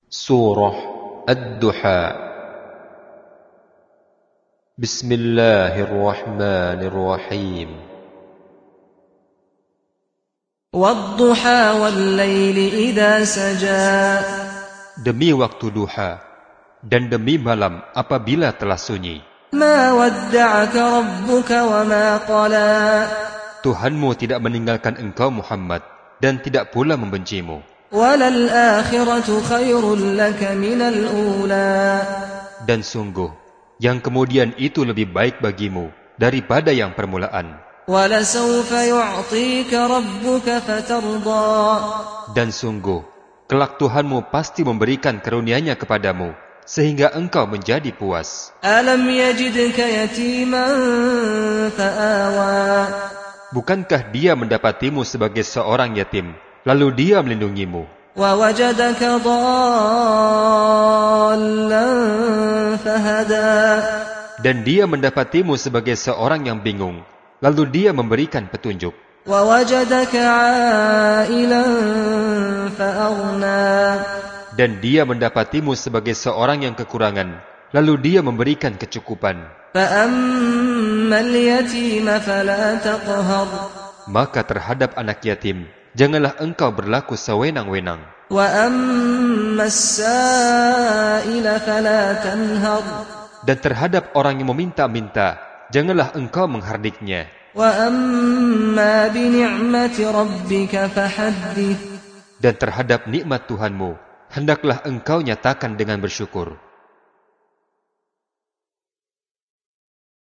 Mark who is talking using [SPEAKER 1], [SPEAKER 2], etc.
[SPEAKER 1] Surah Ad-Duha. Bismillahirrahmanirrahim.
[SPEAKER 2] Wad-duha wal-laili idza saja.
[SPEAKER 1] Demi waktu duha dan demi malam apabila telah sunyi.
[SPEAKER 2] Ma wadda'aka rabbuka wa ma qala.
[SPEAKER 1] Tuhanmu tidak meninggalkan engkau Muhammad dan tidak pula membencimu.
[SPEAKER 2] Walal akhiratu khairul laka minal ula.
[SPEAKER 1] Dan sungguh yang kemudian itu lebih baik bagimu daripada yang permulaan.
[SPEAKER 2] Walasawfa yu'tika rabbuka fatarda.
[SPEAKER 1] Dan sungguh kelak Tuhanmu pasti memberikan karunia-Nya kepadamu sehingga engkau menjadi puas.
[SPEAKER 2] Alam yajidka yatiman fa'awa. Bukankah
[SPEAKER 1] Dia mendapatimu sebagai seorang yatim, lalu Dia melindungimu.
[SPEAKER 2] Wa wajadaka dhallan fahada.
[SPEAKER 1] Dan Dia mendapatimu sebagai seorang yang bingung, lalu Dia memberikan petunjuk.
[SPEAKER 2] Wa wajadaka 'ailan fa'aghna.
[SPEAKER 1] Dan Dia mendapatimu sebagai seorang yang kekurangan, lalu Dia memberikan kecukupan.
[SPEAKER 2] Fa'ammal yatima fala taqhar.
[SPEAKER 1] Maka terhadap anak yatim, janganlah engkau berlaku sewenang-wenang.
[SPEAKER 2] Wa ammas sa'ila fala tanhar.
[SPEAKER 1] Dan terhadap orang yang meminta-minta, janganlah engkau menghardiknya.
[SPEAKER 2] Wa amma bi ni'mati rabbika fahaddits.
[SPEAKER 1] Dan terhadap nikmat Tuhanmu, hendaklah engkau nyatakan dengan bersyukur.